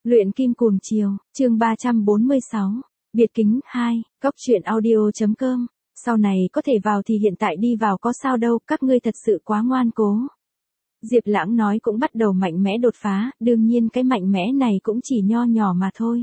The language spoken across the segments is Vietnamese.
Luyện kim cuồng chiều, chương 346, biệt kính 2, góc truyện audio.com, sau này có thể vào thì hiện tại đi vào có sao đâu, các ngươi thật sự quá ngoan cố. Diệp Lãng nói cũng bắt đầu mạnh mẽ đột phá, đương nhiên cái mạnh mẽ này cũng chỉ nho nhỏ mà thôi.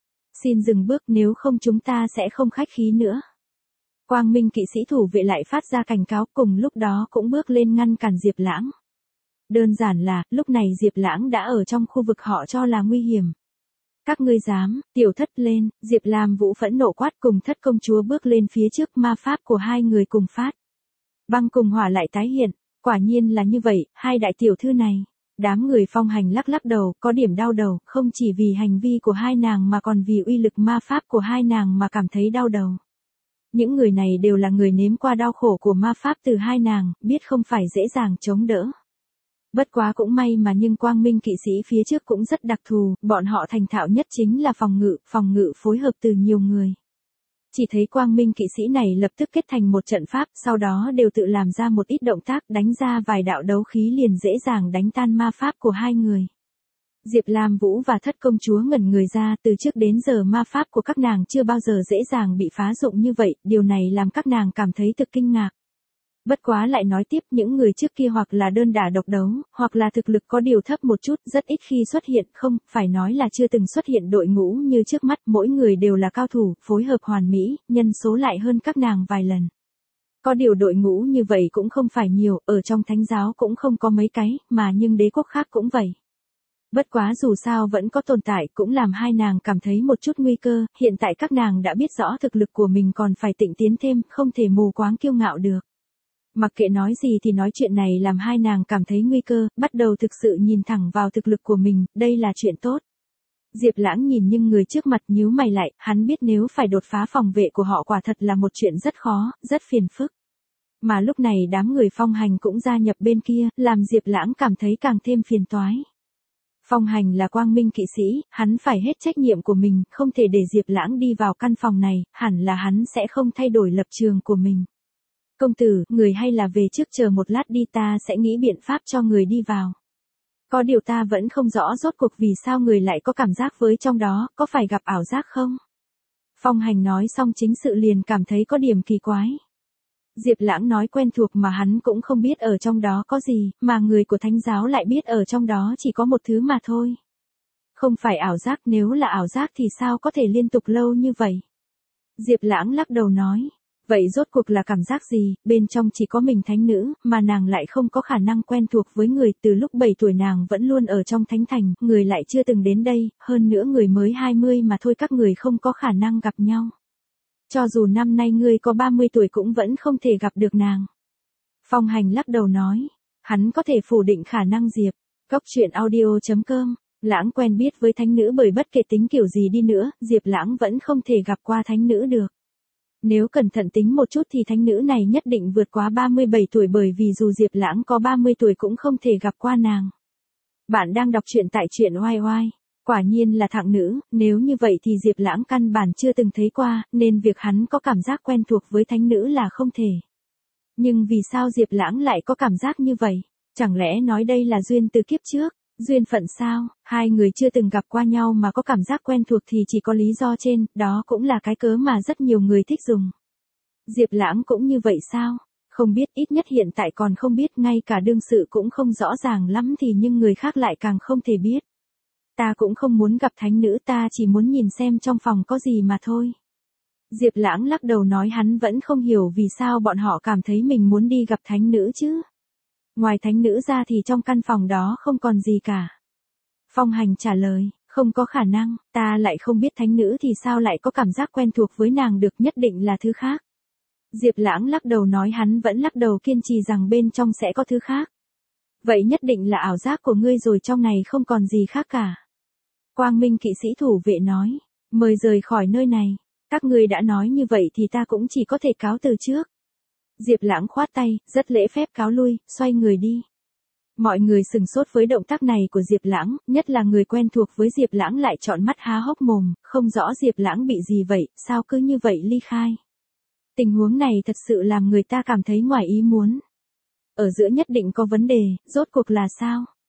Xin dừng bước, nếu không chúng ta sẽ không khách khí nữa. Quang Minh kỵ sĩ thủ vệ lại phát ra cảnh cáo, cùng lúc đó cũng bước lên ngăn cản Diệp Lãng. Đơn giản là, lúc này Diệp Lãng đã ở trong khu vực họ cho là nguy hiểm. Các ngươi dám, tiểu thất lên, Diệp Lam Vũ phẫn nộ quát, cùng thất công chúa bước lên phía trước, ma pháp của hai người cùng phát. Băng cùng hỏa lại tái hiện, quả nhiên là như vậy, hai đại tiểu thư này. Đám người Phong Hành lắc lắc đầu, có điểm đau đầu, không chỉ vì hành vi của hai nàng mà còn vì uy lực ma pháp của hai nàng mà cảm thấy đau đầu. Những người này đều là người nếm qua đau khổ của ma pháp từ hai nàng, biết không phải dễ dàng chống đỡ. Bất quá cũng may mà nhưng Quang Minh kỵ sĩ phía trước cũng rất đặc thù, bọn họ thành thạo nhất chính là phòng ngự phối hợp từ nhiều người. Chỉ thấy Quang Minh kỵ sĩ này lập tức kết thành một trận pháp, sau đó đều tự làm ra một ít động tác, đánh ra vài đạo đấu khí liền dễ dàng đánh tan ma pháp của hai người. Diệp Lam Vũ và thất công chúa ngẩn người ra, từ trước đến giờ ma pháp của các nàng chưa bao giờ dễ dàng bị phá dụng như vậy, điều này làm các nàng cảm thấy thực kinh ngạc. Bất quá lại nói tiếp, những người trước kia hoặc là đơn đả độc đấu, hoặc là thực lực có điều thấp một chút, rất ít khi xuất hiện, không, phải nói là chưa từng xuất hiện đội ngũ như trước mắt, mỗi người đều là cao thủ, phối hợp hoàn mỹ, nhân số lại hơn các nàng vài lần. Có điều đội ngũ như vậy cũng không phải nhiều, ở trong thánh giáo cũng không có mấy cái, mà nhưng đế quốc khác cũng vậy. Bất quá dù sao vẫn có tồn tại, cũng làm hai nàng cảm thấy một chút nguy cơ, hiện tại các nàng đã biết rõ thực lực của mình còn phải tịnh tiến thêm, không thể mù quáng kiêu ngạo được. Mặc kệ nói gì thì nói, chuyện này làm hai nàng cảm thấy nguy cơ, bắt đầu thực sự nhìn thẳng vào thực lực của mình, đây là chuyện tốt. Diệp Lãng nhìn nhưng người trước mặt nhíu mày lại, hắn biết nếu phải đột phá phòng vệ của họ quả thật là một chuyện rất khó, rất phiền phức. Mà lúc này đám người Phong Hành cũng gia nhập bên kia, làm Diệp Lãng cảm thấy càng thêm phiền toái. Phong Hành là Quang Minh kỵ sĩ, hắn phải hết trách nhiệm của mình, không thể để Diệp Lãng đi vào căn phòng này, hẳn là hắn sẽ không thay đổi lập trường của mình. Công tử, người hay là về trước chờ một lát đi, ta sẽ nghĩ biện pháp cho người đi vào. Có điều ta vẫn không rõ rốt cuộc vì sao người lại có cảm giác với trong đó, có phải gặp ảo giác không? Phong Hành nói xong chính sự liền cảm thấy có điểm kỳ quái. Diệp Lãng nói quen thuộc mà hắn cũng không biết ở trong đó có gì, mà người của thánh giáo lại biết ở trong đó chỉ có một thứ mà thôi. Không phải ảo giác, nếu là ảo giác thì sao có thể liên tục lâu như vậy? Diệp Lãng lắc đầu nói. Vậy rốt cuộc là cảm giác gì, bên trong chỉ có mình thánh nữ, mà nàng lại không có khả năng quen thuộc với người, từ lúc 7 tuổi nàng vẫn luôn ở trong thánh thành, người lại chưa từng đến đây, hơn nữa người mới 20 mà thôi, các người không có khả năng gặp nhau. Cho dù năm nay ngươi có 30 tuổi cũng vẫn không thể gặp được nàng. Phong Hành lắc đầu nói, hắn có thể phủ định khả năng Diệp. Góc truyện audio.com, Lãng quen biết với thánh nữ bởi bất kể tính kiểu gì đi nữa, Diệp Lãng vẫn không thể gặp qua thánh nữ được. Nếu cẩn thận tính một chút thì thánh nữ này nhất định vượt quá 37 tuổi, bởi vì dù Diệp Lãng có 30 tuổi cũng không thể gặp qua nàng. Bạn đang đọc truyện tại truyện oai oai. Quả nhiên là thạng nữ, nếu như vậy thì Diệp Lãng căn bản chưa từng thấy qua, nên việc hắn có cảm giác quen thuộc với thánh nữ là không thể. Nhưng vì sao Diệp Lãng lại có cảm giác như vậy? Chẳng lẽ nói đây là duyên từ kiếp trước? Duyên phận sao? Hai người chưa từng gặp qua nhau mà có cảm giác quen thuộc thì chỉ có lý do trên, đó cũng là cái cớ mà rất nhiều người thích dùng. Diệp Lãng cũng như vậy sao? Không biết, ít nhất hiện tại còn không biết, ngay cả đương sự cũng không rõ ràng lắm thì nhưng người khác lại càng không thể biết. Ta cũng không muốn gặp thánh nữ, ta chỉ muốn nhìn xem trong phòng có gì mà thôi. Diệp Lãng lắc đầu nói hắn vẫn không hiểu vì sao bọn họ cảm thấy mình muốn đi gặp thánh nữ chứ. Ngoài thánh nữ ra thì trong căn phòng đó không còn gì cả. Phong Hành trả lời, không có khả năng, ta lại không biết thánh nữ thì sao lại có cảm giác quen thuộc với nàng được, nhất định là thứ khác. Diệp Lãng lắc đầu nói hắn vẫn lắc đầu kiên trì rằng bên trong sẽ có thứ khác. Vậy nhất định là ảo giác của ngươi rồi, trong này không còn gì khác cả. Quang Minh kỵ sĩ thủ vệ nói, mời rời khỏi nơi này, các ngươi đã nói như vậy thì ta cũng chỉ có thể cáo từ trước. Diệp Lãng khoát tay, rất lễ phép cáo lui, xoay người đi. Mọi người sừng sốt với động tác này của Diệp Lãng, nhất là người quen thuộc với Diệp Lãng lại trợn mắt há hốc mồm, không rõ Diệp Lãng bị gì vậy, sao cứ như vậy ly khai. Tình huống này thật sự làm người ta cảm thấy ngoài ý muốn. Ở giữa nhất định có vấn đề, rốt cuộc là sao?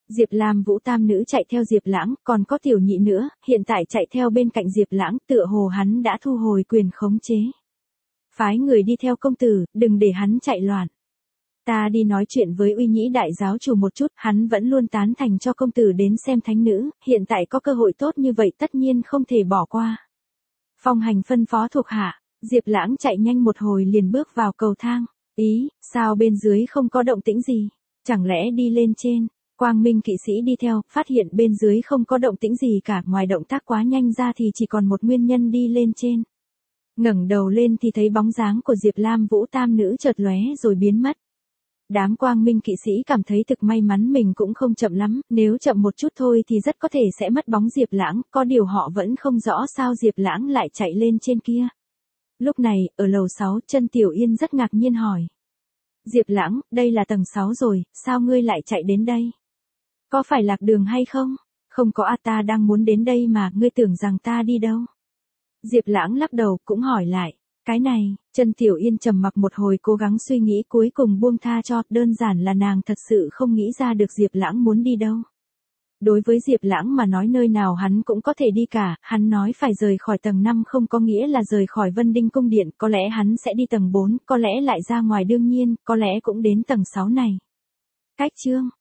Diệp Lam Vũ tam nữ chạy theo Diệp Lãng, còn có tiểu nhị nữa, hiện tại chạy theo bên cạnh Diệp Lãng, tựa hồ hắn đã thu hồi quyền khống chế. Phái người đi theo công tử, đừng để hắn chạy loạn. Ta đi nói chuyện với Uy Nhĩ đại giáo chủ một chút, hắn vẫn luôn tán thành cho công tử đến xem thánh nữ, hiện tại có cơ hội tốt như vậy tất nhiên không thể bỏ qua. Phong Hành phân phó thuộc hạ, Diệp Lãng chạy nhanh một hồi liền bước vào cầu thang. Ý, sao bên dưới không có động tĩnh gì? Chẳng lẽ đi lên trên? Quang Minh kỵ sĩ đi theo, phát hiện bên dưới không có động tĩnh gì cả, ngoài động tác quá nhanh ra thì chỉ còn một nguyên nhân đi lên trên. Ngẩng đầu lên thì thấy bóng dáng của Diệp Lam Vũ tam nữ chợt lóe rồi biến mất. Đám Quang Minh kỵ sĩ cảm thấy thực may mắn mình cũng không chậm lắm, nếu chậm một chút thôi thì rất có thể sẽ mất bóng Diệp Lãng, có điều họ vẫn không rõ sao Diệp Lãng lại chạy lên trên kia. Lúc này, ở lầu 6, Chân Tiểu Yên rất ngạc nhiên hỏi. Diệp Lãng, đây là tầng 6 rồi, sao ngươi lại chạy đến đây? Có phải lạc đường hay không? Không có à, ta đang muốn đến đây mà, ngươi tưởng rằng ta đi đâu? Diệp Lãng lắc đầu, cũng hỏi lại. Cái này, Chân Tiểu Yên trầm mặc một hồi cố gắng suy nghĩ cuối cùng buông tha cho, đơn giản là nàng thật sự không nghĩ ra được Diệp Lãng muốn đi đâu. Đối với Diệp Lãng mà nói nơi nào hắn cũng có thể đi cả, hắn nói phải rời khỏi tầng 5 không có nghĩa là rời khỏi Vân Đinh cung điện, có lẽ hắn sẽ đi tầng 4, có lẽ lại ra ngoài đương nhiên, có lẽ cũng đến tầng 6 này. Cách chương